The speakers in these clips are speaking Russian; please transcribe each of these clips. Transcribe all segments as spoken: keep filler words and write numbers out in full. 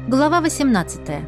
Глава восемнадцатая.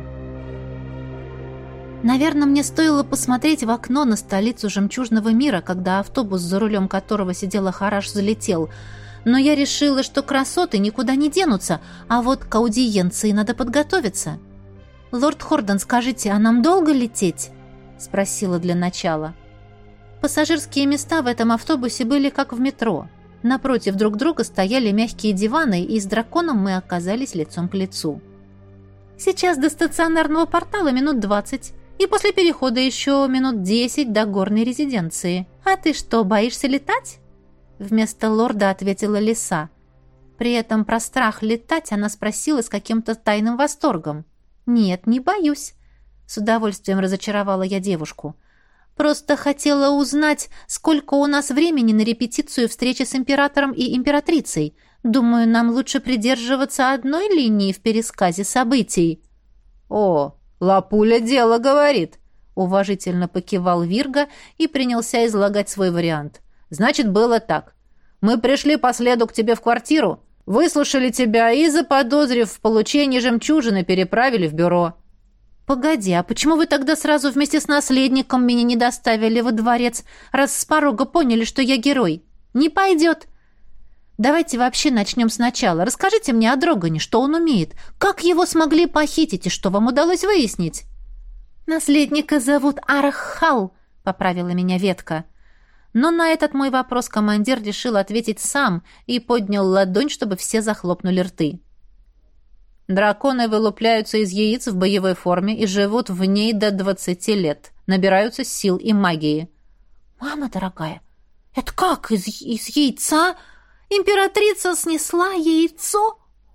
Наверное, мне стоило посмотреть в окно на столицу жемчужного мира, когда автобус, за рулем которого сидела Хараш, залетел. Но я решила, что красоты никуда не денутся, а вот к аудиенции надо подготовиться. «Лорд Хордон, скажите, а нам долго лететь?» — спросила для начала. Пассажирские места в этом автобусе были как в метро. Напротив друг друга стояли мягкие диваны, и с драконом мы оказались лицом к лицу. «Сейчас до стационарного портала минут двадцать, и после перехода еще минут десять до горной резиденции. А ты что, боишься летать?» Вместо лорда ответила лиса. При этом про страх летать она спросила с каким-то тайным восторгом. «Нет, не боюсь», — с удовольствием разочаровала я девушку. «Просто хотела узнать, сколько у нас времени на репетицию встречи с императором и императрицей. Думаю, нам лучше придерживаться одной линии в пересказе событий». «О, Лапуля дело говорит», — уважительно покивал Вирга и принялся излагать свой вариант. «Значит, было так. Мы пришли по следу к тебе в квартиру, выслушали тебя и, заподозрив в получении жемчужины, переправили в бюро». «Погоди, а почему вы тогда сразу вместе с наследником меня не доставили во дворец, раз с порога поняли, что я герой? Не пойдет. Давайте вообще начнем сначала. Расскажите мне о Дрогане, что он умеет, как его смогли похитить и что вам удалось выяснить». «Наследника зовут Арахал», — поправила меня ветка. Но на этот мой вопрос командир решил ответить сам и поднял ладонь, чтобы все захлопнули рты. «Драконы вылупляются из яиц в боевой форме и живут в ней до двадцати лет. Набираются сил и магии». «Мама дорогая, это как, из, из яйца? Императрица снесла яйцо?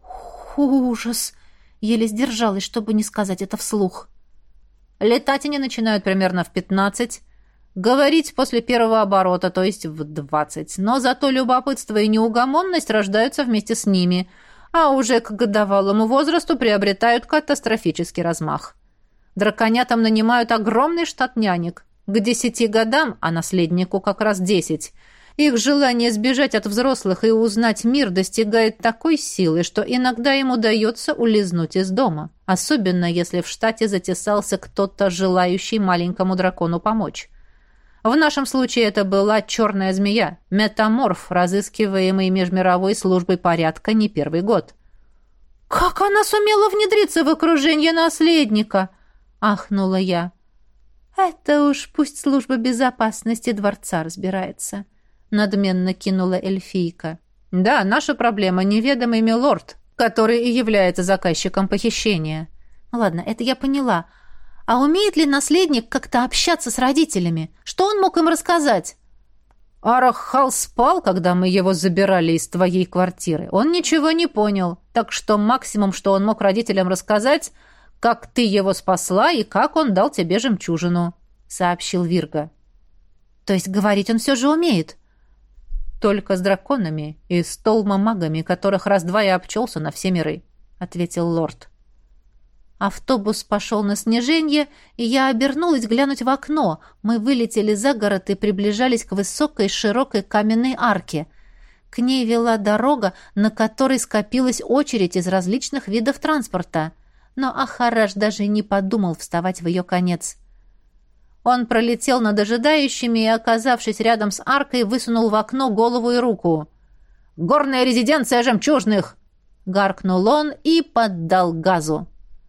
Ужас!» Еле сдержалась, чтобы не сказать это вслух. «Летать они начинают примерно в пятнадцать, говорить после первого оборота, то есть в двадцать, но зато любопытство и неугомонность рождаются вместе с ними, а уже к годовалому возрасту приобретают катастрофический размах. Драконятам нанимают огромный штат нянек. К десяти годам, а наследнику как раз десять, их желание сбежать от взрослых и узнать мир достигает такой силы, что иногда им удается улизнуть из дома, особенно если в штате затесался кто-то, желающий маленькому дракону помочь. В нашем случае это была черная змея, метаморф, разыскиваемый Межмировой службой порядка не первый год. «Как она сумела внедриться в окружение наследника?» — ахнула я. «Это уж пусть служба безопасности дворца разбирается», — надменно кинула эльфийка. «Да, наша проблема — неведомый милорд, который и является заказчиком похищения». «Ладно, это я поняла. А умеет ли наследник как-то общаться с родителями? Что он мог им рассказать?» «Арахал спал, когда мы его забирали из твоей квартиры. Он ничего не понял, так что максимум, что он мог родителям рассказать, как ты его спасла и как он дал тебе жемчужину», — сообщил Вирга. «То есть говорить он все же умеет?» «Только с драконами и с толмомагами, которых раз-два и обчелся на все миры», — ответил лорд. Автобус пошел на снижение, и я обернулась глянуть в окно. Мы вылетели за город и приближались к высокой широкой каменной арке. К ней вела дорога, на которой скопилась очередь из различных видов транспорта. Но Ахараш даже не подумал вставать в ее конец. Он пролетел над ожидающими и, оказавшись рядом с аркой, высунул в окно голову и руку. «Горная резиденция жемчужных!» — гаркнул он и поддал газу.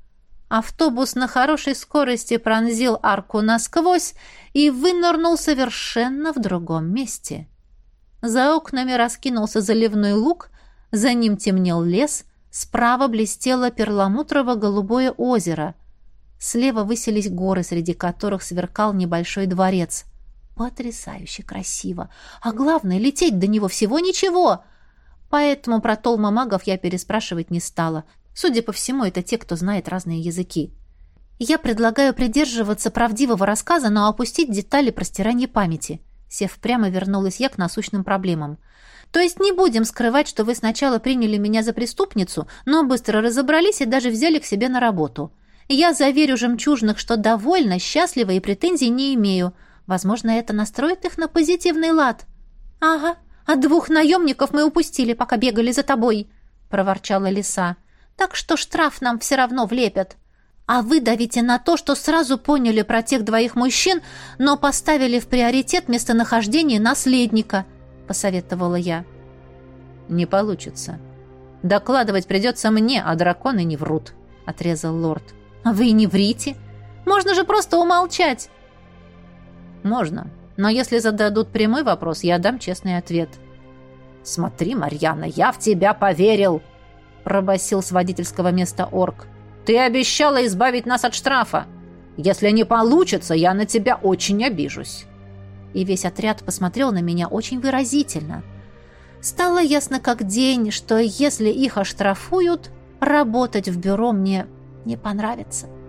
Автобус на хорошей скорости пронзил арку насквозь и вынырнул совершенно в другом месте. За окнами раскинулся заливной луг, за ним темнел лес, справа блестело перламутрово-голубое озеро. Слева высились горы, среди которых сверкал небольшой дворец. Потрясающе красиво! А главное, лететь до него всего ничего! Поэтому про толмомагов я переспрашивать не стала. Судя по всему, это те, кто знает разные языки. Я предлагаю придерживаться правдивого рассказа, но опустить детали про стирание памяти. Сев прямо, вернулась я к насущным проблемам. То есть не будем скрывать, что вы сначала приняли меня за преступницу, но быстро разобрались и даже взяли к себе на работу. Я заверю жемчужных, что довольна, счастлива и претензий не имею. Возможно, это настроит их на позитивный лад. «Ага, а двух наемников мы упустили, пока бегали за тобой», — проворчала лиса. Так что штраф нам все равно влепят. А вы давите на то, что сразу поняли про тех двоих мужчин, но поставили в приоритет местонахождение наследника», — посоветовала я. «Не получится. Докладывать придется мне, а драконы не врут», — отрезал лорд. «Вы не врите. Можно же просто умолчать». «Можно. Но если зададут прямой вопрос, я дам честный ответ». «Смотри, Марьяна, я в тебя поверил!» — пробасил с водительского места орк. «Ты обещала избавить нас от штрафа. Если не получится, я на тебя очень обижусь». И весь отряд посмотрел на меня очень выразительно. Стало ясно как день, что если их оштрафуют, работать в бюро мне не понравится.